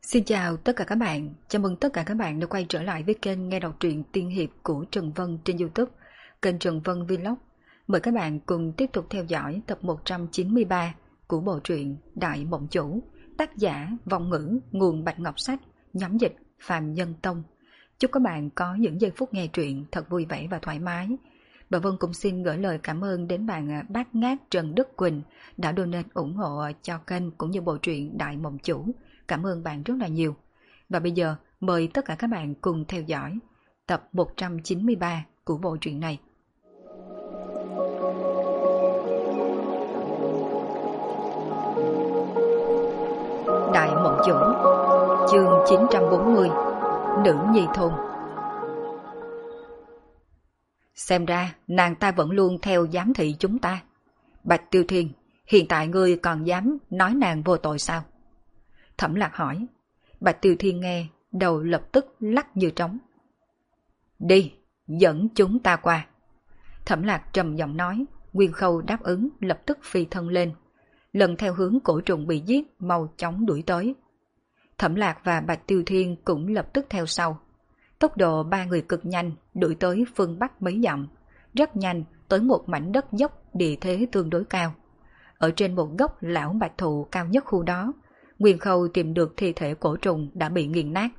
Xin chào tất cả các bạn, chào mừng tất cả các bạn đã quay trở lại với kênh nghe đọc truyện tiên hiệp của Trần Vân trên YouTube, kênh Trần Vân Vlog. Mời các bạn cùng tiếp tục theo dõi tập 193 của bộ truyện Đại Mộng Chủ, tác giả Vong Ngữ, nguồn Bạch Ngọc Sách, nhóm dịch Phạm Nhân Tông. Chúc các bạn có những giây phút nghe truyện thật vui vẻ và thoải mái. Bà Vân cũng xin gửi lời cảm ơn đến bạn Bát Ngát Trần Đức Quỳnh đã donate ủng hộ cho kênh cũng như bộ truyện Đại Mộng Chủ. Cảm ơn bạn rất là nhiều. Và bây giờ mời tất cả các bạn cùng theo dõi tập 193 của bộ truyện này. Đại Mộng Chủ, chương 940, Nữ Nhi Thôn. Xem ra nàng ta vẫn luôn theo giám thị chúng ta. Bạch Tiêu Thiên, hiện tại ngươi còn dám nói nàng vô tội sao? Thẩm Lạc hỏi. Bạch Tiêu Thiên nghe, đầu lập tức lắc như trống. Đi, dẫn chúng ta qua. Thẩm Lạc trầm giọng nói. Nguyên Khâu đáp ứng, lập tức phi thân lên. Lần theo hướng cổ trùng bị giết, mau chóng đuổi tới. Thẩm Lạc và Bạch Tiêu Thiên cũng lập tức theo sau. Tốc độ ba người cực nhanh, đuổi tới phương Bắc mấy dặm. Rất nhanh, tới một mảnh đất dốc địa thế tương đối cao. Ở trên một gốc lão bạch thụ cao nhất khu đó, Nguyên Khâu tìm được thi thể cổ trùng đã bị nghiền nát.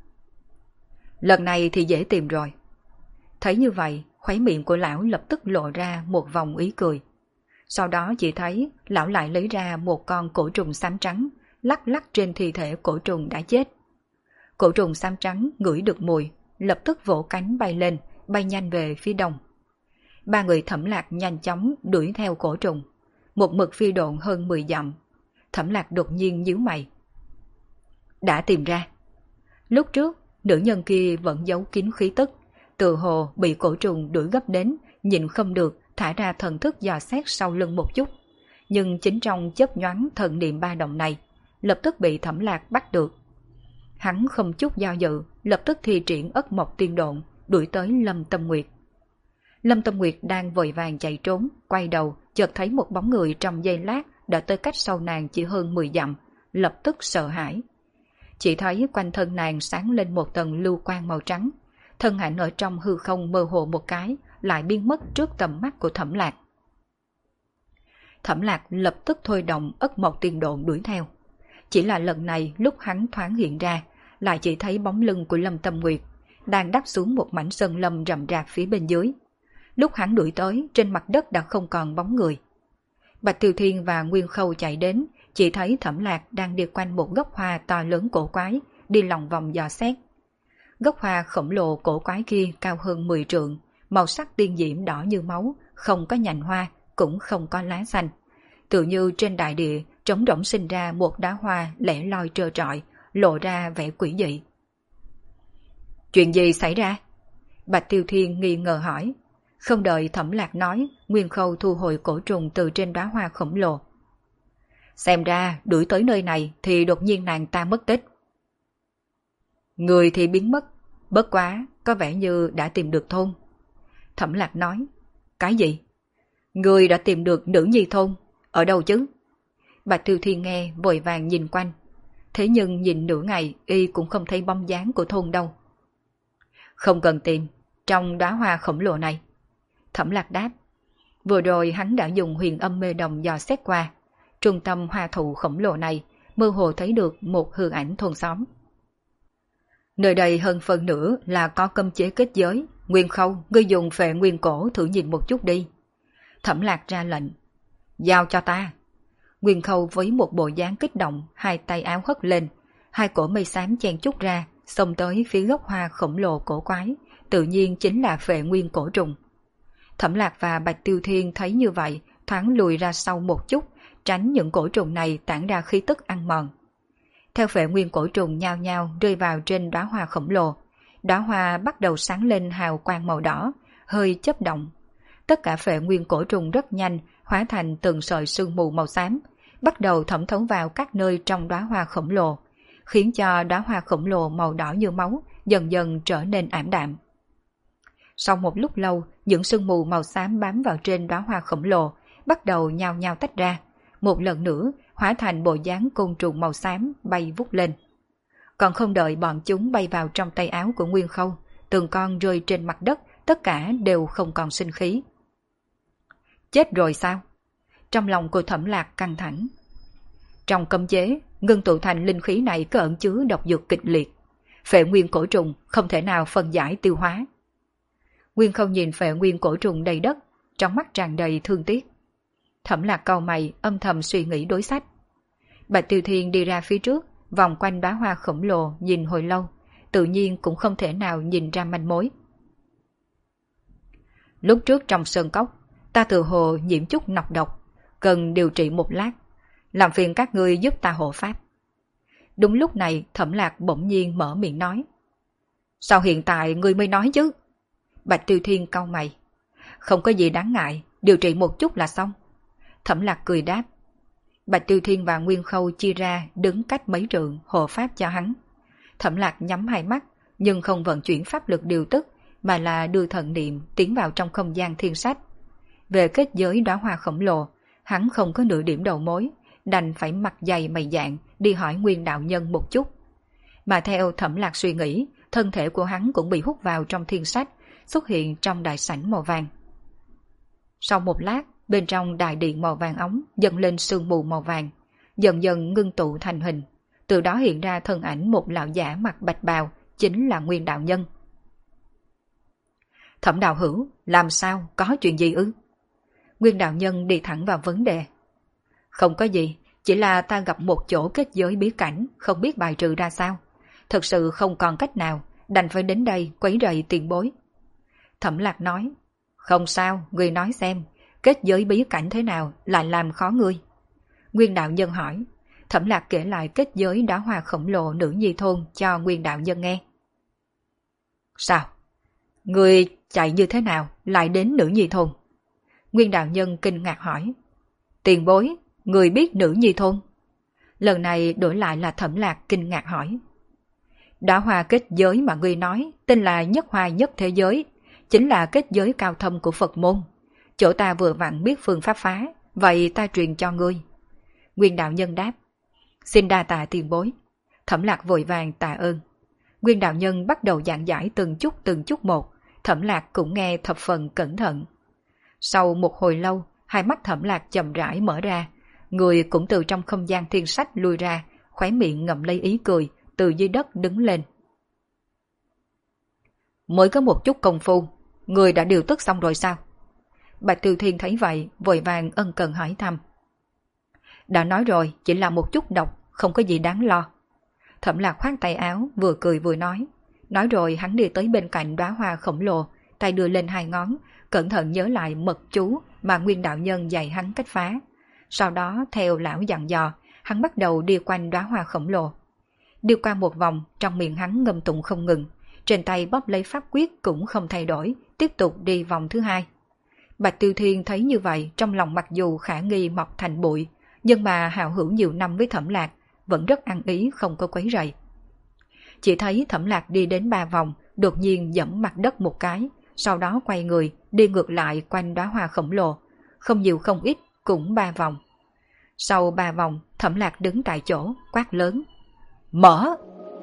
Lần này thì dễ tìm rồi. Thấy như vậy, khóe miệng của lão lập tức lộ ra một vòng ý cười. Sau đó chỉ thấy lão lại lấy ra một con cổ trùng xám trắng, lắc lắc trên thi thể cổ trùng đã chết. Cổ trùng xám trắng ngửi được mùi, lập tức vỗ cánh bay lên, bay nhanh về phía đông. Ba người Thẩm Lạc nhanh chóng đuổi theo cổ trùng, một mực phi độn hơn 10 dặm. Thẩm Lạc đột nhiên nhíu mày. Đã tìm ra. Lúc trước, nữ nhân kia vẫn giấu kín khí tức, tự hồ bị cổ trùng đuổi gấp đến, nhịn không được, thả ra thần thức dò xét sau lưng một chút. Nhưng chính trong chớp nhoáng thần niệm ba động này, lập tức bị Thẩm Lạc bắt được. Hắn không chút do dự, lập tức thi triển Ất Mộc Tiên Độn, đuổi tới Lâm Tâm Nguyệt. Lâm Tâm Nguyệt đang vội vàng chạy trốn, quay đầu, chợt thấy một bóng người trong giây lát đã tới cách sau nàng chỉ hơn 10 dặm, lập tức sợ hãi. Chỉ thấy quanh thân nàng sáng lên một tầng lưu quang màu trắng, thân ảnh ở trong hư không mơ hồ một cái, lại biến mất trước tầm mắt của Thẩm Lạc. Thẩm Lạc lập tức thôi động Ất Mộc Tiên Độn đuổi theo. Chỉ là lần này lúc hắn thoáng hiện ra, lại chỉ thấy bóng lưng của Lâm Tâm Nguyệt đang đáp xuống một mảnh sơn lâm rậm rạp phía bên dưới. Lúc hắn đuổi tới, trên mặt đất đã không còn bóng người. Bạch Tiêu Thiên và Nguyên Khâu chạy đến, chỉ thấy Thẩm Lạc đang đi quanh một gốc hoa to lớn cổ quái, đi lòng vòng dò xét. Gốc hoa khổng lồ cổ quái kia cao hơn 10 trượng, màu sắc tiên diễm đỏ như máu, không có nhành hoa, cũng không có lá xanh. Tự như trên đại địa trống rỗng sinh ra một đóa hoa lẻ loi trơ trọi, lộ ra vẻ quỷ dị. Chuyện gì xảy ra? Bạch Tiêu Thiên nghi ngờ hỏi. Không đợi Thẩm Lạc nói, Nguyên Khâu thu hồi cổ trùng từ trên đóa hoa khổng lồ. Xem ra đuổi tới nơi này thì đột nhiên nàng ta mất tích. Người thì biến mất, bất quá có vẻ như đã tìm được thôn. Thẩm Lạc nói. Cái gì? Người đã tìm được nữ nhi thôn, ở đâu chứ? Bạch Tiêu Thiên nghe vội vàng nhìn quanh. Thế nhưng nhìn nửa ngày y cũng không thấy bóng dáng của thôn đâu. Không cần tìm, trong đóa hoa khổng lồ này. Thẩm Lạc đáp. Vừa rồi hắn đã dùng huyền âm mê đồng dò xét qua. Trung tâm hoa thụ khổng lồ này mơ hồ thấy được một hư ảnh thôn xóm. Nơi đây hơn phần nửa là có cấm chế kết giới. Nguyên Khâu, ngươi dùng phệ nguyên cổ thử nhìn một chút đi. Thẩm Lạc ra lệnh. Giao cho ta. Nguyên Khâu với một bộ dáng kích động, hai tay áo hất lên, hai cổ mây xám chen chúc ra, xông tới phía gốc hoa khổng lồ cổ quái, tự nhiên chính là phệ nguyên cổ trùng. Thẩm Lạc và Bạch Tiêu Thiên thấy như vậy, thoáng lùi ra sau một chút, tránh những cổ trùng này tản ra khí tức ăn mòn. Theo phệ nguyên cổ trùng nhao nhao rơi vào trên đóa hoa khổng lồ, đóa hoa bắt đầu sáng lên hào quang màu đỏ, hơi chớp động. Tất cả phệ nguyên cổ trùng rất nhanh hóa thành từng sợi sương mù màu xám, bắt đầu thẩm thấu vào các nơi trong đóa hoa khổng lồ, khiến cho đóa hoa khổng lồ màu đỏ như máu dần dần trở nên ảm đạm. Sau một lúc lâu, những sương mù màu xám bám vào trên đóa hoa khổng lồ, bắt đầu nhao nhao tách ra, một lần nữa hóa thành bộ dáng côn trùng màu xám bay vút lên. Còn không đợi bọn chúng bay vào trong tay áo của Nguyên Khâu, từng con rơi trên mặt đất, tất cả đều không còn sinh khí. Chết rồi sao? Trong lòng của Thẩm Lạc căng thẳng. Trong cấm chế, ngưng tụ thành linh khí này có ẩn chứa độc dược kịch liệt. Phệ nguyên cổ trùng không thể nào phân giải tiêu hóa. Nguyên Khâu nhìn phệ nguyên cổ trùng đầy đất, trong mắt tràn đầy thương tiếc. Thẩm Lạc cau mày âm thầm suy nghĩ đối sách. Bạch Tiêu Thiên đi ra phía trước, vòng quanh đóa hoa khổng lồ nhìn hồi lâu, tự nhiên cũng không thể nào nhìn ra manh mối. Lúc trước trong sơn cốc, ta tự hồ nhiễm chút nọc độc, cần điều trị một lát, làm phiền các ngươi giúp ta hộ pháp. Đúng lúc này Thẩm Lạc bỗng nhiên mở miệng nói. Sao hiện tại ngươi mới nói chứ? Bạch Tiêu Thiên cau mày. Không có gì đáng ngại, điều trị một chút là xong. Thẩm Lạc cười đáp. Bạch Tiêu Thiên và Nguyên Khâu chia ra đứng cách mấy trượng hộ pháp cho hắn. Thẩm Lạc nhắm hai mắt nhưng không vận chuyển pháp lực điều tức mà là đưa thần niệm tiến vào trong không gian thiên sách. Về kết giới đóa hoa khổng lồ, hắn không có nửa điểm đầu mối, đành phải mặt dày mày dạn đi hỏi Nguyên đạo nhân một chút. Mà theo Thẩm Lạc suy nghĩ, thân thể của hắn cũng bị hút vào trong thiên sách, xuất hiện trong đại sảnh màu vàng. Sau một lát, bên trong đại điện màu vàng óng dần lên sương mù màu vàng, dần dần ngưng tụ thành hình. Từ đó hiện ra thân ảnh một lão giả mặc bạch bào, chính là Nguyên đạo nhân. Thẩm đạo hữu, làm sao, có chuyện gì ư? Nguyên đạo nhân đi thẳng vào vấn đề. Không có gì, chỉ là ta gặp một chỗ kết giới bí cảnh, không biết bài trừ ra sao. Thật sự không còn cách nào, đành phải đến đây quấy rầy tiền bối. Thẩm Lạc nói. Không sao, ngươi nói xem, kết giới bí cảnh thế nào lại làm khó ngươi? Nguyên đạo nhân hỏi. Thẩm Lạc kể lại kết giới đóa hoa khổng lồ nữ nhi thôn cho Nguyên đạo nhân nghe. Sao? Ngươi chạy như thế nào lại đến nữ nhi thôn? Nguyên đạo nhân kinh ngạc hỏi. Tiền bối, người biết nữ nhi thôn? Lần này đổi lại là Thẩm Lạc kinh ngạc hỏi. Đóa hoa kết giới mà ngươi nói tên là nhất hoa nhất thế giới, chính là kết giới cao thâm của Phật môn. Chỗ ta vừa vặn biết phương pháp phá, vậy ta truyền cho ngươi. Nguyên đạo nhân đáp. Xin đa tạ tiền bối. Thẩm Lạc vội vàng tạ ơn. Nguyên đạo nhân bắt đầu giảng giải từng chút một, Thẩm Lạc cũng nghe thập phần cẩn thận. Sau một hồi lâu, hai mắt Thẩm Lạc chậm rãi mở ra, người cũng từ trong không gian thiên sách lui ra, khóe miệng ngậm lấy ý cười, từ dưới đất đứng lên. Mới có một chút công phu, người đã điều tức xong rồi sao? Bạch Tiêu Thiên thấy vậy, vội vàng ân cần hỏi thăm. Đã nói rồi, chỉ là một chút độc, không có gì đáng lo. Thẩm Lạc khoát tay áo, vừa cười vừa nói. Nói rồi hắn đi tới bên cạnh đóa hoa khổng lồ, tay đưa lên hai ngón, cẩn thận nhớ lại mật chú mà Nguyên đạo nhân dạy hắn cách phá. Sau đó theo lão dặn dò, hắn bắt đầu đi quanh đóa hoa khổng lồ. Đi qua một vòng, trong miệng hắn ngâm tụng không ngừng, trên tay bóp lấy pháp quyết cũng không thay đổi, tiếp tục đi vòng thứ hai. Bạch Tiêu Thiên thấy như vậy, trong lòng mặc dù khả nghi mọc thành bụi, nhưng mà hào hữu nhiều năm với Thẩm Lạc, vẫn rất ăn ý không có quấy rầy. Chỉ thấy Thẩm Lạc đi đến 3 vòng, đột nhiên giẫm mặt đất một cái, sau đó quay người, đi ngược lại quanh đóa hoa khổng lồ, không nhiều không ít, cũng 3 vòng. Sau 3 vòng, Thẩm Lạc đứng tại chỗ, quát lớn. Mở!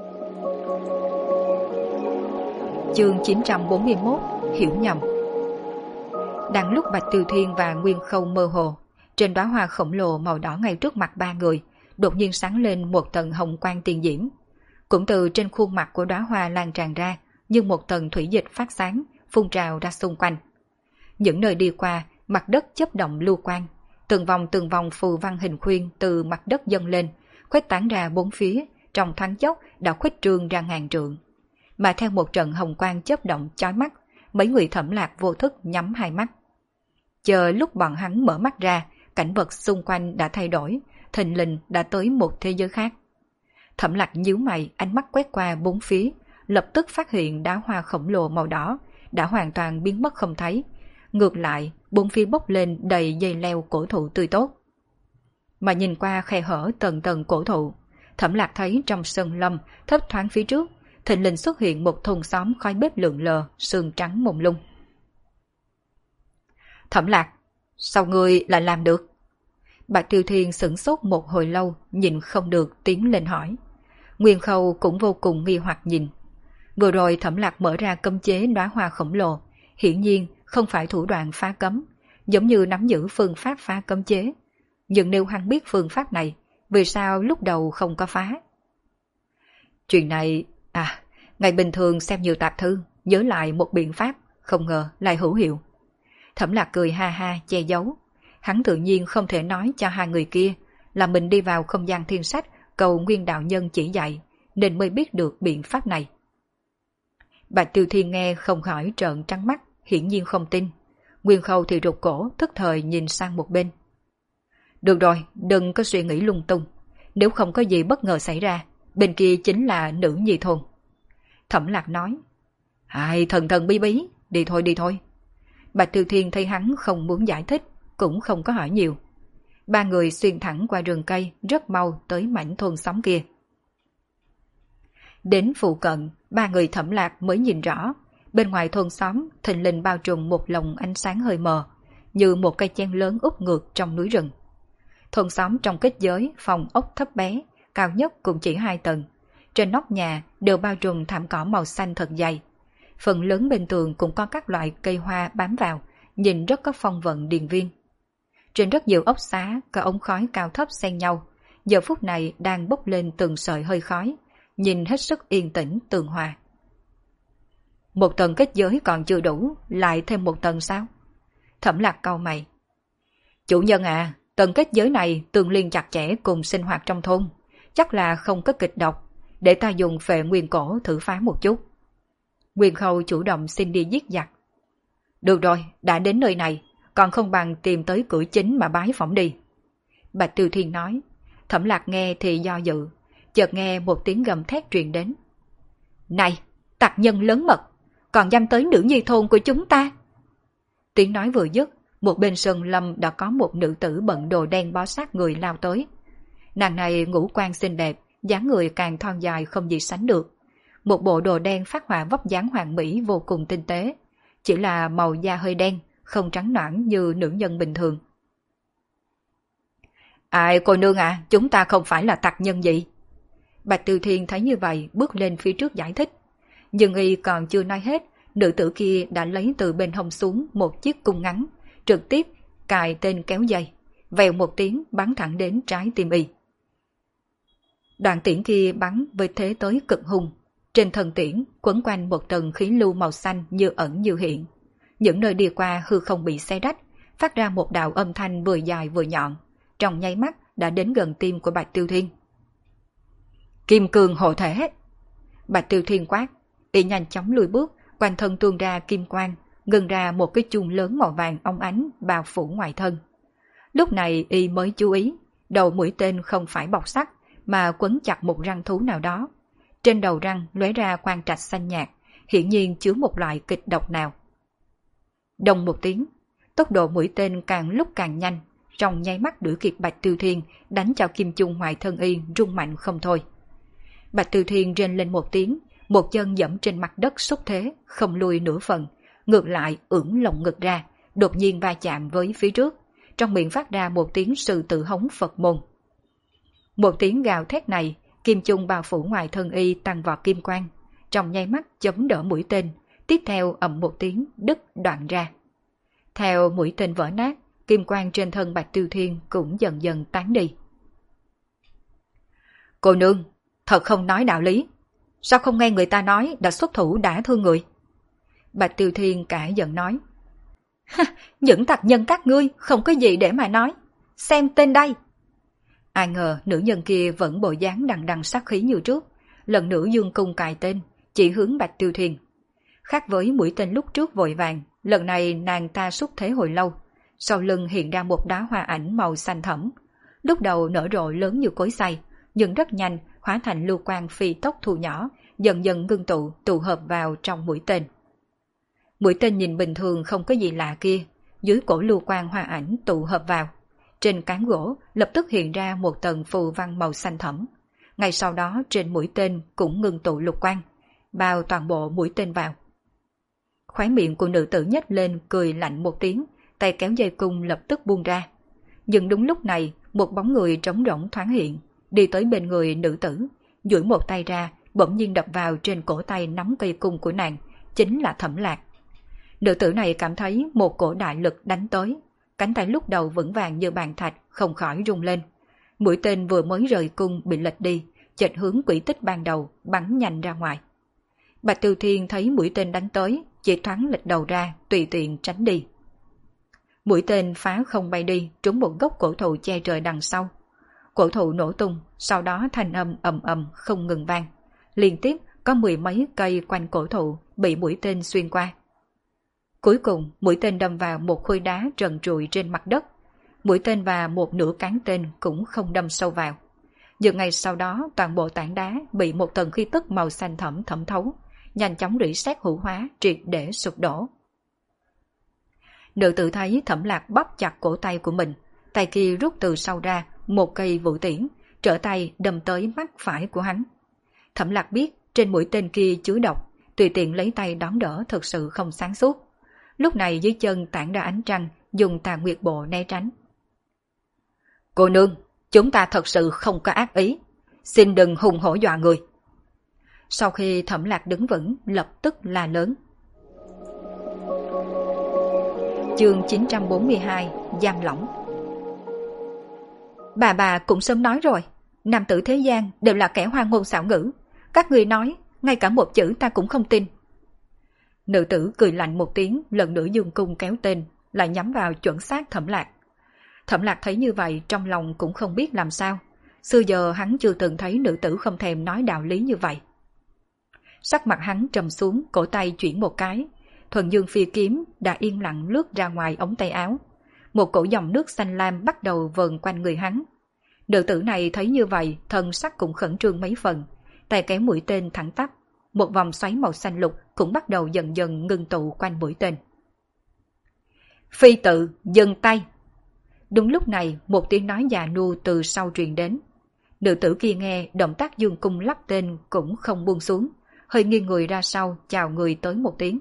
Chương 941, hiểu nhầm. Đang lúc Bạch Tiêu Thiên và Nguyên Khâu mơ hồ, trên đóa hoa khổng lồ màu đỏ ngay trước mặt ba người, đột nhiên sáng lên một tầng hồng quang tiền diễm. Cũng từ trên khuôn mặt của đóa hoa lan tràn ra, như một tầng thủy dịch phát sáng, phun trào ra xung quanh. Những nơi đi qua, mặt đất chớp động lưu quang, từng vòng phù văn hình khuyên từ mặt đất dâng lên, khuếch tán ra bốn phía, trong thoáng chốc đã khuếch trương ra ngàn trượng. Mà theo một trận hồng quang chớp động chói mắt, mấy người Thẩm Lạc vô thức nhắm hai mắt. Chờ lúc bọn hắn mở mắt ra, cảnh vật xung quanh đã thay đổi, thình lình đã tới một thế giới khác. Thẩm Lạc nhíu mày, ánh mắt quét qua bốn phía, lập tức phát hiện đóa hoa khổng lồ màu đỏ đã hoàn toàn biến mất không thấy. Ngược lại, bốn phía bốc lên đầy dây leo cổ thụ tươi tốt. Mà nhìn qua khe hở tầng tầng cổ thụ, Thẩm Lạc thấy trong sân lâm thấp thoáng phía trước, thình lình xuất hiện một thùng xóm khói bếp lượn lờ, sương trắng mông lung. Thẩm Lạc, sao ngươi lại làm được? Bạch Tiêu Thiên sửng sốt một hồi lâu, nhìn không được tiến lên hỏi. Nguyên Khâu cũng vô cùng nghi hoặc nhìn. Vừa rồi Thẩm Lạc mở ra cấm chế đóa hoa khổng lồ, hiển nhiên không phải thủ đoạn phá cấm, giống như nắm giữ phương pháp phá cấm chế. Nhưng nếu hắn biết phương pháp này, vì sao lúc đầu không có phá? Chuyện này, ngày bình thường xem nhiều tạp thư, nhớ lại một biện pháp, không ngờ lại hữu hiệu. Thẩm Lạc cười ha ha che giấu. Hắn tự nhiên không thể nói cho hai người kia là mình đi vào không gian thiên sách cầu Nguyên đạo nhân chỉ dạy, nên mới biết được biện pháp này. Bạch Tiêu Thiên nghe không khỏi trợn trắng mắt, hiển nhiên không tin. Nguyên Khâu thì rụt cổ, thức thời nhìn sang một bên. Được rồi, đừng có suy nghĩ lung tung. Nếu không có gì bất ngờ xảy ra, bên kia chính là nữ nhi thôn. Thẩm Lạc nói. Thần thần bí bí, đi thôi. Bạch Tiêu Thiên thấy hắn không muốn giải thích, cũng không có hỏi nhiều. Ba người xuyên thẳng qua rừng cây, rất mau tới mảnh thôn xóm kia. Đến phụ cận, ba người Thẩm Lạc mới nhìn rõ. Bên ngoài thôn xóm, thình lình bao trùm một lồng ánh sáng hơi mờ, như một cây chen lớn úp ngược trong núi rừng. Thôn xóm trong kết giới, phòng ốc thấp bé, cao nhất cũng chỉ 2 tầng. Trên nóc nhà đều bao trùm thảm cỏ màu xanh thật dày. Phần lớn bên tường cũng có các loại cây hoa bám vào, nhìn rất có phong vận điền viên. Trên rất nhiều ốc xá, có ống khói cao thấp xen nhau, giờ phút này đang bốc lên từng sợi hơi khói, nhìn hết sức yên tĩnh tường hòa. Một tầng kết giới còn chưa đủ, lại thêm một tầng sao? Thẩm Lạc cau mày. Chủ nhân tầng kết giới này tương liên chặt chẽ cùng sinh hoạt trong thôn, chắc là không có kịch độc, để ta dùng phệ nguyên cổ thử phá một chút. Nguyên Khâu chủ động xin đi giết giặc. Được rồi, đã đến nơi này, còn không bằng tìm tới cửa chính mà bái phỏng đi. Bạch Tiêu Thiên nói. Thẩm Lạc nghe thì do dự, chợt nghe một tiếng gầm thét truyền đến. Này, tặc nhân lớn mật, còn dám tới nữ nhi thôn của chúng ta. Tiếng nói vừa dứt, một bên sơn lâm đã có một nữ tử bận đồ đen bó sát người lao tới. Nàng này ngũ quan xinh đẹp, dáng người càng thon dài không gì sánh được. Một bộ đồ đen phát họa vóc dáng hoàn mỹ vô cùng tinh tế, chỉ là màu da hơi đen, không trắng nõn như nữ nhân bình thường. Cô nương chúng ta không phải là tặc nhân gì. Bạch Tiêu Thiên thấy như vậy, bước lên phía trước giải thích. Nhưng y còn chưa nói hết, nữ tử kia đã lấy từ bên hông xuống một chiếc cung ngắn, trực tiếp cài tên kéo dây, vèo một tiếng bắn thẳng đến trái tim y. Đoạn tiễn kia bắn với thế tới cực hung. Trên thân tiễn quấn quanh một tầng khí lưu màu xanh như ẩn như hiện. Những nơi đi qua hư không bị xé rách, phát ra một đạo âm thanh vừa dài vừa nhọn, trong nháy mắt đã đến gần tim của Bạch Tiêu Thiên. Kim cương hộ thể. Bạch Tiêu Thiên quát, y nhanh chóng lùi bước, quanh thân tuôn ra kim quang, ngưng ra một cái chuông lớn màu vàng óng ánh bao phủ ngoài thân. Lúc này y mới chú ý, đầu mũi tên không phải bọc sắt mà quấn chặt một răng thú nào đó. Trên đầu răng lóe ra quang trạch xanh nhạt, hiển nhiên chứa một loại kịch độc nào. Đồng một tiếng, tốc độ mũi tên càng lúc càng nhanh, trong nháy mắt đuổi kịp Bạch Tiêu Thiên, đánh cho kim chung ngoài thân y rung mạnh không thôi. Bạch Tiêu Thiên rên lên một tiếng, một chân giẫm trên mặt đất xúc thế, không lùi nửa phần, ngược lại ưỡn lồng ngực ra, đột nhiên va chạm với phía trước, trong miệng phát ra một tiếng sư tử hống Phật môn. Một tiếng gào thét này, kim chung bao phủ ngoài thân y tăng vọt kim quang, trong nháy mắt chống đỡ mũi tên, tiếp theo ầm một tiếng đứt đoạn ra. Theo mũi tên vỡ nát, kim quang trên thân Bạch Tiêu Thiên cũng dần dần tán đi. Cô nương, thật không nói đạo lý. Sao không nghe người ta nói đã xuất thủ đã thương người? Bạch Tiêu Thiên cả giận nói. Những tặc nhân các ngươi không có gì để mà nói. Xem tên đây. Ai ngờ nữ nhân kia vẫn bộ dáng đằng đằng sát khí như trước, lần nữa dương cung cài tên, chỉ hướng Bạch Tiêu Thiên. Khác với mũi tên lúc trước vội vàng, lần này nàng ta xúc thế hồi lâu, sau lưng hiện ra một đóa hoa ảnh màu xanh thẫm, lúc đầu nở rộ lớn như cối xay, nhưng rất nhanh hóa thành lưu quang phi tốc thu nhỏ, dần dần ngưng tụ hợp vào trong mũi tên. Mũi tên nhìn bình thường không có gì lạ kia, dưới cổ lưu quang hoa ảnh tụ hợp vào, trên cán gỗ lập tức hiện ra một tầng phù văn màu xanh thẫm. Ngay sau đó trên mũi tên cũng ngưng tụ lục quang, bao toàn bộ mũi tên vào. Khóe miệng của nữ tử nhếch lên cười lạnh một tiếng, tay kéo dây cung lập tức buông ra. Nhưng đúng lúc này, một bóng người trống rỗng thoáng hiện, đi tới bên người nữ tử, duỗi một tay ra, bỗng nhiên đập vào trên cổ tay nắm cây cung của nàng, chính là Thẩm Lạc. Nữ tử này cảm thấy một cổ đại lực đánh tới, cánh tay lúc đầu vững vàng như bàn thạch không khỏi rung lên. Mũi tên vừa mới rời cung bị lệch đi, chệch hướng quỹ tích ban đầu, bắn nhanh ra ngoài. Bạch Tiêu Thiên thấy mũi tên đánh tới, chỉ thoáng lệch đầu ra, tùy tiện tránh đi. Mũi tên phá không bay đi, trúng một gốc cổ thụ che trời đằng sau. Cổ thụ nổ tung, sau đó thanh âm ầm ầm không ngừng vang. Liên tiếp có 10 mấy cây quanh cổ thụ bị mũi tên xuyên qua. Cuối cùng, mũi tên đâm vào một khối đá trần trụi trên mặt đất. Mũi tên và một nửa cán tên cũng không đâm sâu vào. Nhưng ngay sau đó, toàn bộ tảng đá bị một tầng khí tức màu xanh thẫm thẩm thấu, nhanh chóng rỉ sét hữu hóa, triệt để sụp đổ. Nữ tử thấy Thẩm Lạc bóp chặt cổ tay của mình, tay kia rút từ sau ra một cây vũ tiễn, trở tay đâm tới mắt phải của hắn. Thẩm Lạc biết trên mũi tên kia chứa độc, tùy tiện lấy tay đón đỡ thật sự không sáng suốt. Lúc này dưới chân tản ra ánh trăng, dùng Tà Nguyệt Bộ né tránh. Cô nương, chúng ta thật sự không có ác ý, xin đừng hùng hổ dọa người. Sau khi Thẩm Lạc đứng vững, lập tức la lớn. Chương 942, giam lỏng. Bà cũng sớm nói rồi, nam tử thế gian đều là kẻ hoang ngôn xảo ngữ. Các người nói, ngay cả một chữ ta cũng không tin. Nữ tử cười lạnh một tiếng, lần nữa dùng cung kéo tên, lại nhắm vào chuẩn xác Thẩm Lạc. Thẩm Lạc thấy như vậy trong lòng cũng không biết làm sao. Xưa giờ hắn chưa từng thấy nữ tử không thèm nói đạo lý như vậy. Sắc mặt hắn trầm xuống, cổ tay chuyển một cái. Thuần Dương Phi kiếm đã yên lặng lướt ra ngoài ống tay áo. Một cổ dòng nước xanh lam bắt đầu vờn quanh người hắn. Nữ tử này thấy như vậy, thân sắc cũng khẩn trương mấy phần. Tay kéo mũi tên thẳng tắp. Một vòng xoáy màu xanh lục cũng bắt đầu dần dần ngưng tụ quanh mũi tên. Phi tự, dừng tay! Đúng lúc này, một tiếng nói già nua từ sau truyền đến. Nữ tử kia nghe động tác dương cung lắp tên cũng không buông xuống, hơi nghiêng người ra sau chào người tới một tiếng.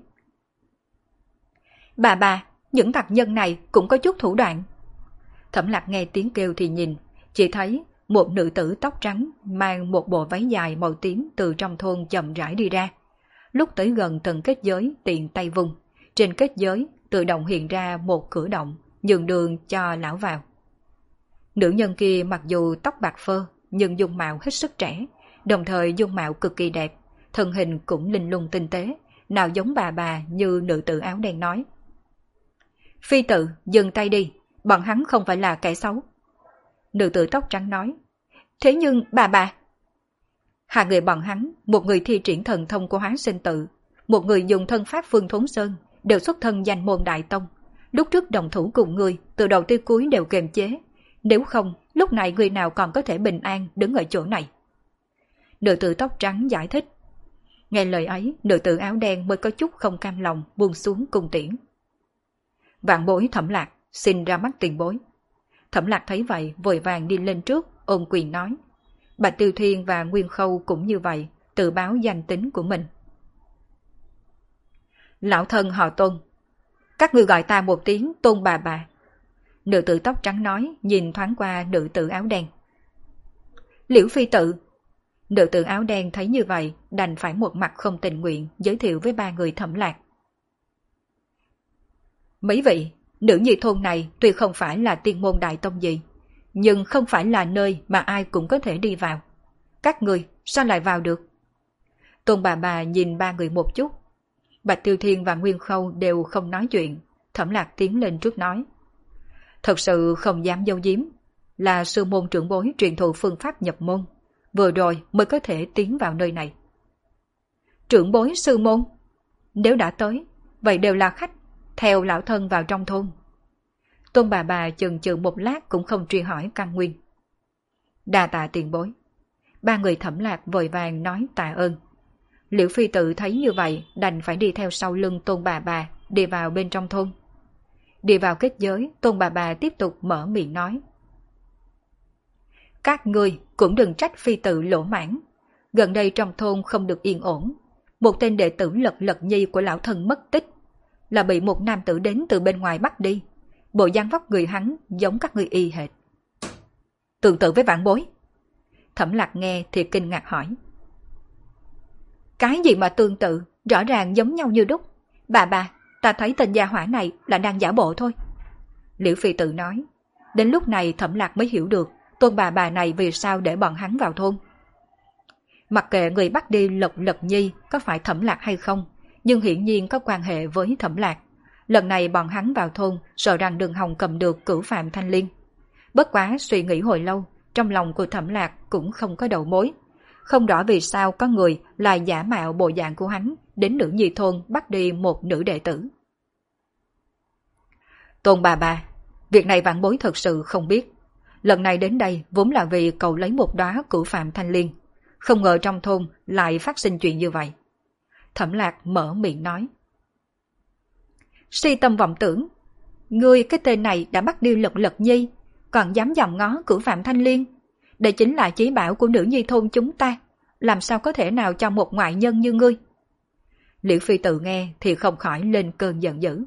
Bà, những tặc nhân này cũng có chút thủ đoạn. Thẩm Lạc nghe tiếng kêu thì nhìn, chỉ thấy một nữ tử tóc trắng mang một bộ váy dài màu tím từ trong thôn chậm rãi đi ra. Lúc tới gần tầng kết giới tiện tay vung, trên kết giới tự động hiện ra một cửa động, nhường đường cho lão vào. Nữ nhân kia mặc dù tóc bạc phơ nhưng dung mạo hết sức trẻ, đồng thời dung mạo cực kỳ đẹp, thân hình cũng linh lung tinh tế, nào giống bà như nữ tử áo đen nói. Phi tự, dừng tay đi, bọn hắn không phải là kẻ xấu. Nữ tử tóc trắng nói. Thế nhưng bà... Hai người bọn hắn, một người thi triển thần thông của Hóa Sinh Tự, một người dùng thân pháp Phương Thốn Sơn, đều xuất thân danh môn đại tông. Lúc trước đồng thủ cùng người, từ đầu tới cuối đều kiềm chế. Nếu không, lúc này người nào còn có thể bình an đứng ở chỗ này. Nữ tử tóc trắng giải thích. Nghe lời ấy, nữ tử áo đen mới có chút không cam lòng buông xuống cung tiễn. Vạn bối Thẩm Lạc, xin ra mắt tiền bối. Thẩm Lạc thấy vậy, vội vàng đi lên trước, ôm quyền nói. Bạch Tiêu Thiên và Nguyên Khâu cũng như vậy, tự báo danh tính của mình. Lão thân họ Tôn. Các người gọi ta một tiếng Tôn bà. Nữ tử tóc trắng nói, nhìn thoáng qua nữ tử áo đen. Liễu Phi Tự. Nữ tử áo đen thấy như vậy, đành phải một mặt không tình nguyện giới thiệu với ba người Thẩm Lạc. Mấy vị, nữ nhi thôn này tuy không phải là tiên môn đại tông gì, nhưng không phải là nơi mà ai cũng có thể đi vào. Các người sao lại vào được? Tôn bà nhìn ba người một chút. Bạch Tiêu Thiên và Nguyên Khâu đều không nói chuyện. Thẩm Lạc tiến lên trước nói. Thật sự không dám giấu giếm, là sư môn trưởng bối truyền thụ phương pháp nhập môn, vừa rồi mới có thể tiến vào nơi này. Trưởng bối sư môn? Nếu đã tới, vậy đều là khách, theo lão thân vào trong thôn. Tôn bà chần chừ một lát cũng không truy hỏi căn nguyên. Đa tạ tiền bối. Ba người Thẩm Lạc vội vàng nói tạ ơn. Liễu Phi Tự thấy như vậy đành phải đi theo sau lưng Tôn bà đi vào bên trong thôn. Đi vào kết giới, Tôn bà tiếp tục mở miệng nói. Các ngươi cũng đừng trách Phi Tự lỗ mãn. Gần đây trong thôn không được yên ổn. Một tên đệ tử Lật Nhi của lão thân mất tích, là bị một nam tử đến từ bên ngoài bắt đi. Bộ dáng vóc người hắn giống các ngươi y hệt. Tương tự với vạn bối. Thẩm Lạc nghe thì kinh ngạc hỏi. Cái gì mà tương tự, rõ ràng giống nhau như đúc. Bà, ta thấy tên gia hỏa này là đang giả bộ thôi. Liễu Phi Tự nói. Đến lúc này Thẩm Lạc mới hiểu được Tôn bà này vì sao để bọn hắn vào thôn. Mặc kệ người bắt đi Lộc Lật Nhi có phải Thẩm Lạc hay không, nhưng hiển nhiên có quan hệ với Thẩm Lạc. Lần này bọn hắn vào thôn sợ rằng Đường Hồng cầm được cửu phạm thanh liên. Bất quá suy nghĩ hồi lâu, trong lòng của Thẩm Lạc cũng không có đầu mối. Không rõ vì sao có người lại giả mạo bộ dạng của hắn đến Nữ Nhi thôn bắt đi một nữ đệ tử. Tôn bà, việc này vãn bối thật sự không biết. Lần này đến đây vốn là vì cầu lấy một đóa cửu phạm thanh liên. Không ngờ trong thôn lại phát sinh chuyện như vậy. Thẩm Lạc mở miệng nói. Si tâm vọng tưởng, ngươi cái tên này đã bắt đi Lật Lật Nhi, còn dám dòm ngó cửu phạm thanh liên. Đây chính là chí bảo của Nữ Nhi thôn chúng ta, làm sao có thể nào cho một ngoại nhân như ngươi. Liễu Phi Tự nghe thì không khỏi lên cơn giận dữ.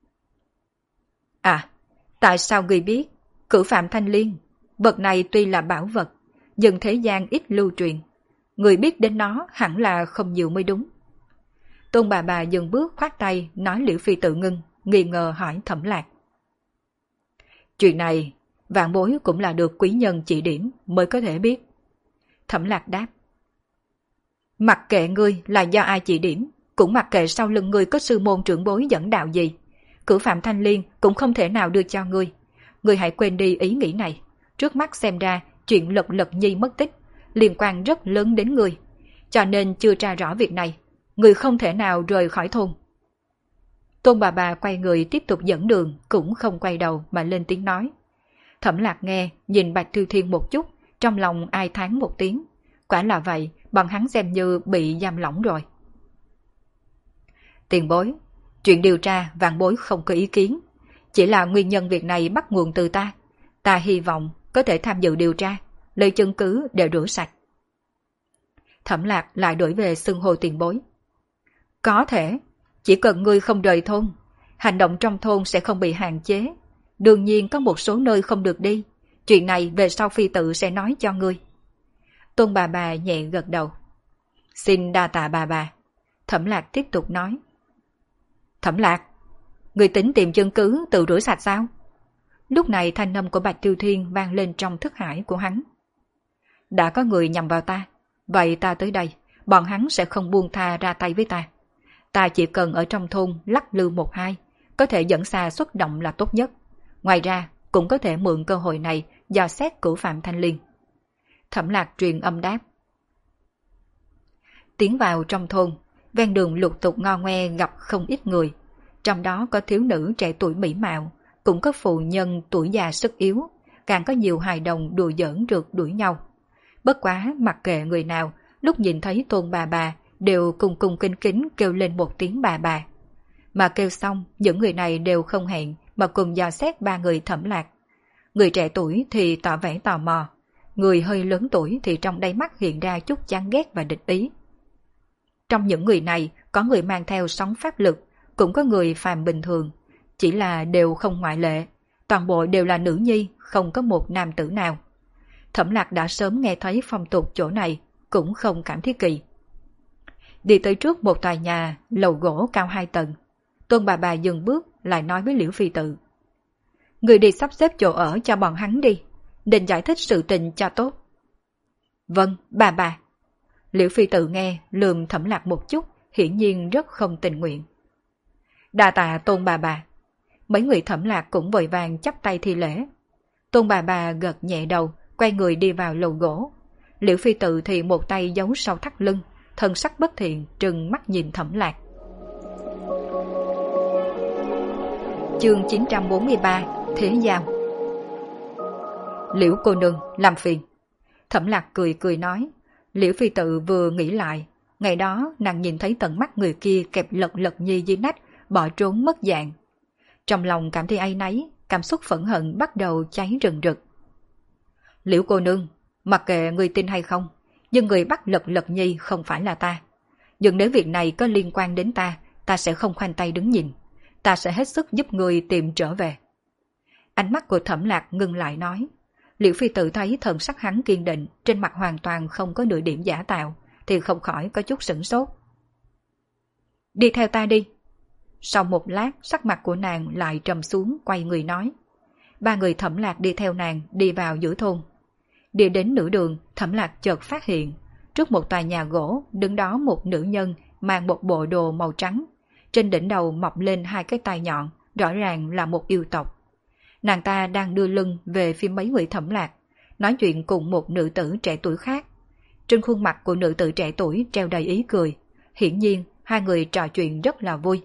À, tại sao ngươi biết cửu phạm thanh liên? Vật này tuy là bảo vật, nhưng thế gian ít lưu truyền. Người biết đến nó hẳn là không nhiều mới đúng. Tôn bà dừng bước khoát tay nói Liễu Phi Tự ngưng, nghi ngờ hỏi Thẩm Lạc. Chuyện này, vạn bối cũng là được quý nhân chỉ điểm mới có thể biết. Thẩm Lạc đáp. Mặc kệ ngươi là do ai chỉ điểm, cũng mặc kệ sau lưng ngươi có sư môn trưởng bối dẫn đạo gì. Cửu phạm thanh liên cũng không thể nào đưa cho ngươi. Ngươi hãy quên đi ý nghĩ này. Trước mắt xem ra chuyện Lật Lật Nhi mất tích liên quan rất lớn đến ngươi, cho nên chưa tra rõ việc này, ngươi không thể nào rời khỏi thôn. Tôn bà quay người tiếp tục dẫn đường, cũng không quay đầu mà lên tiếng nói. Thẩm Lạc nghe, nhìn Bạch Thư Thiên một chút, trong lòng ai thán một tiếng. Quả là vậy, bọn hắn xem như bị giam lỏng rồi. Tiền bối, chuyện điều tra vạn bối không có ý kiến, chỉ là nguyên nhân việc này bắt nguồn từ ta. Ta hy vọng có thể tham dự điều tra, lấy chứng cứ để rửa sạch. Thẩm Lạc lại đổi về xưng hô tiền bối. Có thể, chỉ cần ngươi không rời thôn, hành động trong thôn sẽ không bị hạn chế. Đương nhiên có một số nơi không được đi, chuyện này về sau Phi Tự sẽ nói cho ngươi. Tôn bà nhẹ gật đầu. Xin đa tạ bà. Thẩm Lạc tiếp tục nói. Thẩm Lạc, ngươi tính tìm chứng cứ tự rửa sạch sao? Lúc này thanh âm của Bạch Tiêu Thiên vang lên trong thức hải của hắn. Đã có người nhằm vào ta, vậy ta tới đây, bọn hắn sẽ không buông tha ra tay với ta. Ta chỉ cần ở trong thôn lắc lư một hai, có thể dẫn xa xuất động là tốt nhất. Ngoài ra, cũng có thể mượn cơ hội này dò xét cửu phạm thanh liên. Thẩm Lạc truyền âm đáp. Tiến vào trong thôn, ven đường lục tục ngo ngoe gặp không ít người. Trong đó có thiếu nữ trẻ tuổi mỹ mạo, cũng có phụ nhân tuổi già sức yếu, càng có nhiều hài đồng đùa giỡn rượt đuổi nhau. Bất quá mặc kệ người nào, lúc nhìn thấy Tôn bà đều cùng cùng kính kính kêu lên một tiếng bà. Mà kêu xong, những người này đều không hẹn mà cùng dò xét ba người Thẩm Lạc. Người trẻ tuổi thì tỏ vẻ tò mò, người hơi lớn tuổi thì trong đáy mắt hiện ra chút chán ghét và địch ý. Trong những người này có người mang theo sóng pháp lực, cũng có người phàm bình thường, chỉ là đều không ngoại lệ, toàn bộ đều là nữ nhi, không có một nam tử nào. Thẩm Lạc đã sớm nghe thấy phong tục chỗ này, cũng không cảm thấy kỳ. Đi tới trước một tòa nhà, lầu gỗ cao 2 tầng. Tôn bà dừng bước lại nói với Liễu Phi Tự. Người đi sắp xếp chỗ ở cho bọn hắn đi, định giải thích sự tình cho tốt. Vâng, bà. Liễu Phi Tự nghe, lườm Thẩm Lạc một chút, hiển nhiên rất không tình nguyện. Đa tạ Tôn bà. Mấy người Thẩm Lạc cũng vội vàng chắp tay thi lễ. Tôn bà gật nhẹ đầu, quay người đi vào lầu gỗ. Liễu Phi Tự thì một tay giấu sau thắt lưng, thân sắc bất thiện, trừng mắt nhìn Thẩm Lạc. Chương 943 Thế Giao. Liễu cô nương làm phiền. Thẩm Lạc cười nói. Liễu Phi Tự vừa nghĩ lại, ngày đó nàng nhìn thấy tận mắt người kia kẹp Lật Nhi dưới nách, bỏ trốn mất dạng. Trong lòng cảm thấy áy náy, cảm xúc phẫn hận bắt đầu cháy rừng rực. Liễu cô nương, mặc kệ người tin hay không, nhưng người bắt Lật Nhi không phải là ta. Nhưng nếu việc này có liên quan đến ta sẽ không khoanh tay đứng nhìn. Ta sẽ hết sức giúp người tìm trở về. Ánh mắt của Thẩm Lạc ngưng lại nói. Liễu Phi Tử thấy thần sắc hắn kiên định, trên mặt hoàn toàn không có nửa điểm giả tạo, thì không khỏi có chút sửng sốt. Đi theo ta đi. Sau một lát, sắc mặt của nàng lại trầm xuống, quay người nói. Ba người Thẩm Lạc đi theo nàng, đi vào giữa thôn. Đi đến nửa đường, Thẩm Lạc chợt phát hiện, trước một tòa nhà gỗ, đứng đó một nữ nhân mang một bộ đồ màu trắng. Trên đỉnh đầu mọc lên hai cái tai nhọn, rõ ràng là một yêu tộc. Nàng ta đang đưa lưng về phía mấy người Thẩm Lạc, nói chuyện cùng một nữ tử trẻ tuổi khác. Trên khuôn mặt của nữ tử trẻ tuổi treo đầy ý cười, hiển nhiên hai người trò chuyện rất là vui.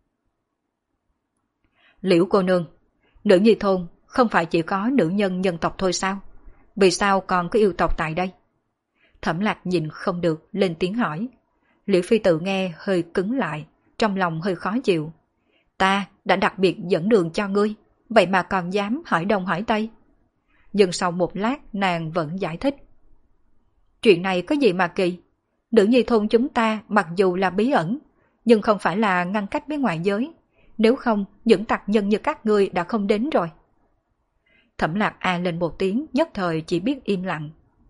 Liễu cô nương, nữ nhi thôn không phải chỉ có nữ nhân nhân tộc thôi sao? Vì sao còn có yêu tộc tại đây? Thẩm Lạc nhìn không được, lên tiếng hỏi. Liễu Phi Tử nghe hơi cứng lại, trong lòng hơi khó chịu. Ta đã đặc biệt dẫn đường cho ngươi, vậy mà còn dám hỏi đông hỏi tây. Nhưng sau một lát nàng vẫn giải thích. Chuyện này có gì mà kỳ? Nữ nhi thôn chúng ta mặc dù là bí ẩn, nhưng không phải là ngăn cách với ngoại giới. Nếu không, những tặc nhân như các ngươi đã không đến rồi. Thẩm Lạc a lên một tiếng, nhất thời chỉ biết im lặng.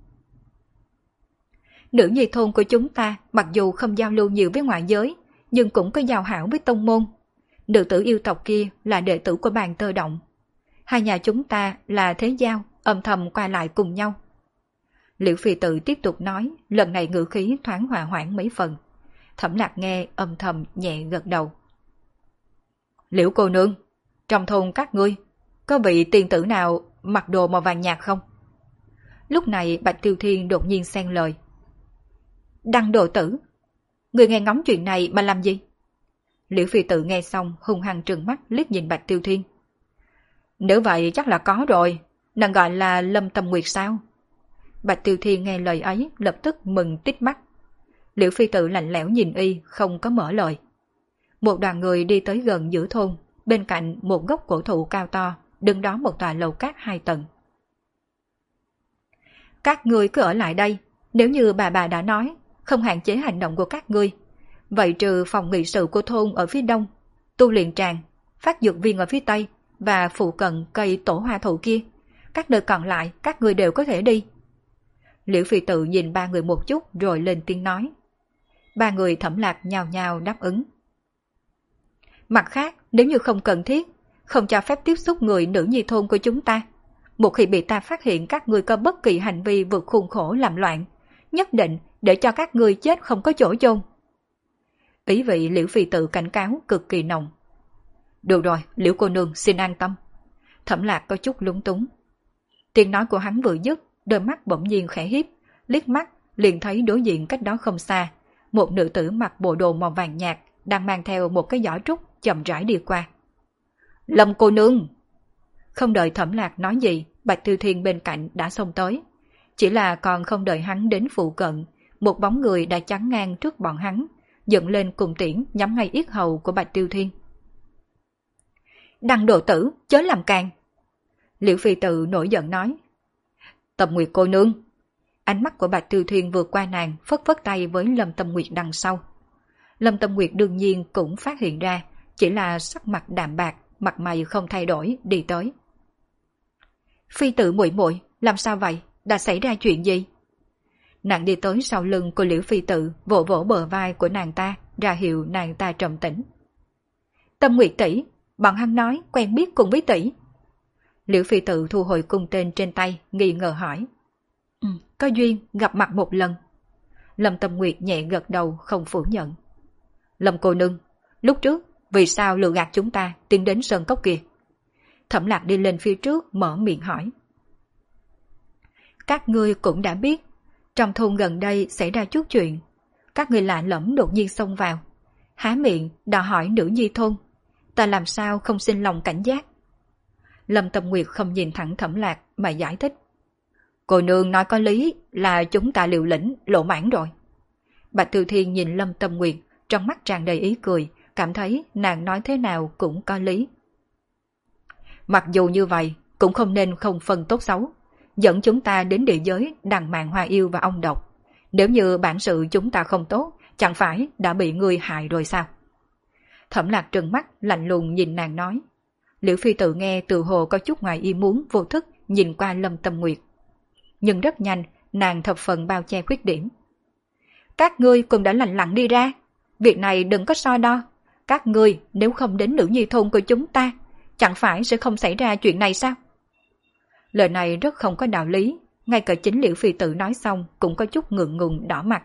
Nữ nhi thôn của chúng ta mặc dù không giao lưu nhiều với ngoại giới, nhưng cũng có giao hảo với tông môn. Nữ tử yêu tộc kia là đệ tử của Bàn Tơ Động. Hai nhà chúng ta là thế giao, âm thầm qua lại cùng nhau. Liễu Phi Tử tiếp tục nói, lần này ngữ khí thoáng hòa hoãn mấy phần. Thẩm Lạc nghe âm thầm nhẹ gật đầu. Liễu cô nương, trong thôn các ngươi, có vị tiên tử nào mặc đồ màu vàng nhạt không? Lúc này Bạch Tiêu Thiên đột nhiên xen lời. Đăng đồ tử, người nghe ngóng chuyện này mà làm gì? Liễu Phi Tử nghe xong hung hăng trừng mắt liếc nhìn Bạch Tiêu Thiên. Nếu vậy chắc là có rồi, nàng gọi là Lâm Tâm Nguyệt sao? Bạch Tiêu Thiên nghe lời ấy lập tức mừng tít mắt. Liễu Phi Tử lạnh lẽo nhìn y, không có mở lời. Một đoàn người đi tới gần giữa thôn, bên cạnh một gốc cổ thụ cao to, đứng đó một tòa lầu cát 2 tầng. Các ngươi cứ ở lại đây, nếu như bà đã nói, không hạn chế hành động của các ngươi. Vậy trừ phòng nghị sự của thôn ở phía đông, tu luyện tràng, phát dược viên ở phía tây và phụ cận cây tổ hoa thụ kia, các nơi còn lại các ngươi đều có thể đi. Liễu Phi Tử nhìn ba người một chút rồi lên tiếng nói. Ba người Thẩm Lạc nhào nhào đáp ứng. Mặt khác, nếu như không cần thiết, không cho phép tiếp xúc người nữ nhi thôn của chúng ta. Một khi bị ta phát hiện các ngươi có bất kỳ hành vi vượt khuôn khổ làm loạn, nhất định để cho các ngươi chết không có chỗ chôn. Ý vị Liễu Phi Tử cảnh cáo cực kỳ nồng. Được rồi, Liễu cô nương xin an tâm. Thẩm Lạc có chút lúng túng. Tiếng nói của hắn vừa dứt, đôi mắt bỗng nhiên khẽ híp, liếc mắt liền thấy đối diện cách đó không xa, một nữ tử mặc bộ đồ màu vàng nhạt đang mang theo một cái giỏ trúc chậm rãi đi qua. Lâm cô nương! Không đợi Thẩm Lạc nói gì, Bạch Tiêu Thiên bên cạnh đã xông tới. Chỉ là còn không đợi hắn đến phụ cận, một bóng người đã chắn ngang trước bọn hắn, dựng lên cùng tiễn nhắm ngay yết hầu của Bạch Tiêu Thiên. Đăng độ tử, chớ làm càng! Liễu Phi Tử nổi giận nói. Tâm Nguyệt cô nương! Ánh mắt của Bạch Tiêu Thiên vượt qua nàng, phất phất tay với Lâm Tâm Nguyệt đằng sau. Lâm Tâm Nguyệt đương nhiên cũng phát hiện ra, chỉ là sắc mặt đạm bạc, mặt mày không thay đổi, đi tới. Phi Tử muội muội, làm sao vậy? Đã xảy ra chuyện gì? Nàng đi tới sau lưng của Liễu Phi Tử, vỗ vỗ bờ vai của nàng ta, ra hiệu nàng ta trầm tĩnh. Tâm Nguyệt tỷ, bọn hắn nói quen biết cùng với tỷ. Liễu Phi Tử thu hồi cung tên trên tay, nghi ngờ hỏi. Có duyên gặp mặt một lần. Lâm Tâm Nguyệt nhẹ gật đầu không phủ nhận. Lâm cô nương, lúc trước vì sao lừa gạt chúng ta tiến đến sơn cốc kia? Thẩm Lạc đi lên phía trước mở miệng hỏi. Các ngươi cũng đã biết, trong thôn gần đây xảy ra chút chuyện. Các ngươi lạ lẫm đột nhiên xông vào, há miệng đòi hỏi nữ nhi thôn. Ta làm sao không sinh lòng cảnh giác? Lâm Tâm Nguyệt không nhìn thẳng Thẩm Lạc mà giải thích. Cô nương nói có lý, là chúng ta liều lĩnh lộ mãn rồi. Bạch Tiêu Thiên nhìn Lâm Tâm Nguyệt, trong mắt tràn đầy ý cười, cảm thấy nàng nói thế nào cũng có lý. Mặc dù như vậy, cũng không nên không phân tốt xấu, dẫn chúng ta đến địa giới đằng màn hoa yêu và ong độc. Nếu như bản sự chúng ta không tốt, chẳng phải đã bị người hại rồi sao? Thẩm Lạc trừng mắt lạnh lùng nhìn nàng nói. Liễu Phi Tử nghe từ hồ có chút ngoài ý muốn vô thức nhìn qua Lâm Tâm Nguyệt. Nhưng rất nhanh, nàng thập phần bao che khuyết điểm. Các ngươi cũng đã lành lặn đi ra. Việc này đừng có so đo. Các ngươi nếu không đến nữ nhi thôn của chúng ta, chẳng phải sẽ không xảy ra chuyện này sao? Lời này rất không có đạo lý, ngay cả chính Liễu Phi Tử nói xong cũng có chút ngượng ngùng đỏ mặt.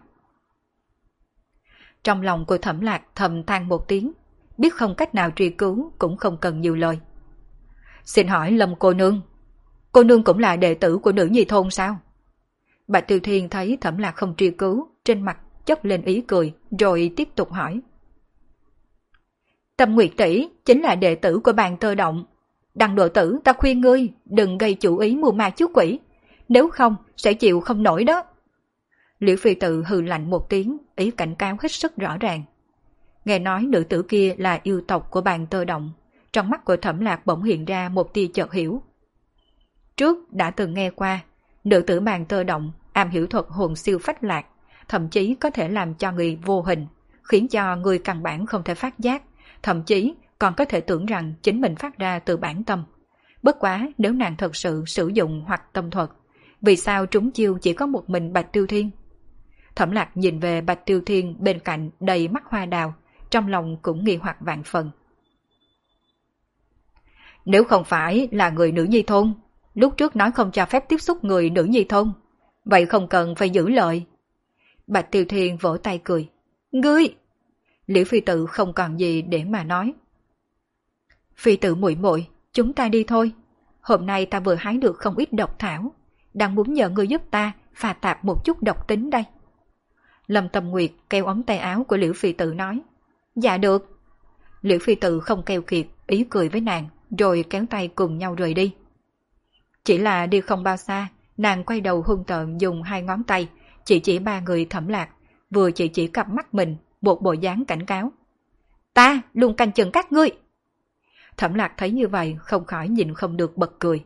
Trong lòng của Thẩm Lạc thầm than một tiếng, biết không cách nào truy cứu cũng không cần nhiều lời. Xin hỏi Lâm cô nương cũng là đệ tử của nữ nhi thôn sao? Bạch Tiêu Thiên thấy Thẩm Lạc không truy cứu, trên mặt chốc lên ý cười, rồi tiếp tục hỏi. Tâm Nguyệt tỷ chính là đệ tử của Bàn Tơ Động. Đằng độ tử ta khuyên ngươi đừng gây chủ ý mưu ma trước quỷ, nếu không sẽ chịu không nổi đó. Liễu Phi Tự hừ lạnh một tiếng, ý cảnh cáo hết sức rõ ràng. Nghe nói nữ tử kia là yêu tộc của Bàn Tơ Động, trong mắt của Thẩm Lạc bỗng hiện ra một tia chợt hiểu. Trước đã từng nghe qua, nữ tử Bàn Tơ Động am hiểu thuật hồn siêu phách lạc, thậm chí có thể làm cho người vô hình, khiến cho người căn bản không thể phát giác, thậm chí còn có thể tưởng rằng chính mình phát ra từ bản tâm. Bất quá nếu nàng thật sự sử dụng hoặc tâm thuật, vì sao trúng chiêu chỉ có một mình Bạch Tiêu Thiên? Thẩm Lạc nhìn về Bạch Tiêu Thiên bên cạnh đầy mắt hoa đào, trong lòng cũng nghi hoặc vạn phần. Nếu không phải là người nữ nhi thôn, lúc trước nói không cho phép tiếp xúc người nữ nhi thôn, vậy không cần phải giữ lời. Bạch Tiêu Thiên vỗ tay cười. Ngươi! Liễu Phi Tự không còn gì để mà nói. Phi Tự muội muội, chúng ta đi thôi. Hôm nay ta vừa hái được không ít độc thảo, đang muốn nhờ ngươi giúp ta pha tạp một chút độc tính đây. Lâm Tâm Nguyệt kéo ống tay áo của Liễu Phi Tự nói. Dạ được. Liễu Phi Tự không keo kiệt, ý cười với nàng, rồi kéo tay cùng nhau rời đi. Chỉ là đi không bao xa, nàng quay đầu hung tợn dùng hai ngón tay chỉ ba người Thẩm Lạc, vừa chỉ cặp mắt mình, một bộ dáng cảnh cáo. Ta luôn canh chừng các ngươi. Thẩm Lạc thấy như vậy không khỏi nhìn không được bật cười.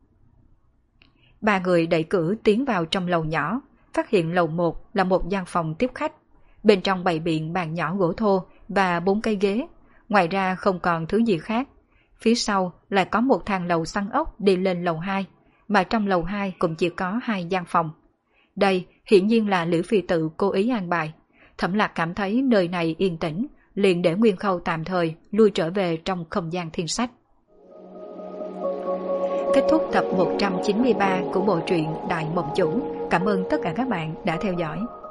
Ba người đẩy cửa tiến vào trong lầu nhỏ, phát hiện lầu 1 là một gian phòng tiếp khách. Bên trong bày biện bàn nhỏ gỗ thô và 4 cây ghế, ngoài ra không còn thứ gì khác. Phía sau lại có một thang lầu xoắn ốc đi lên lầu 2, mà trong lầu 2 cũng chỉ có 2 gian phòng. Đây hiển nhiên là Liễu Phi Tự cố ý an bài. Thẩm Lạc cảm thấy nơi này yên tĩnh, liền để Nguyên Khâu tạm thời lui trở về trong không gian thiên sách. Kết thúc tập 193 của bộ truyện Đại Mộng Chủ. Cảm ơn tất cả các bạn đã theo dõi.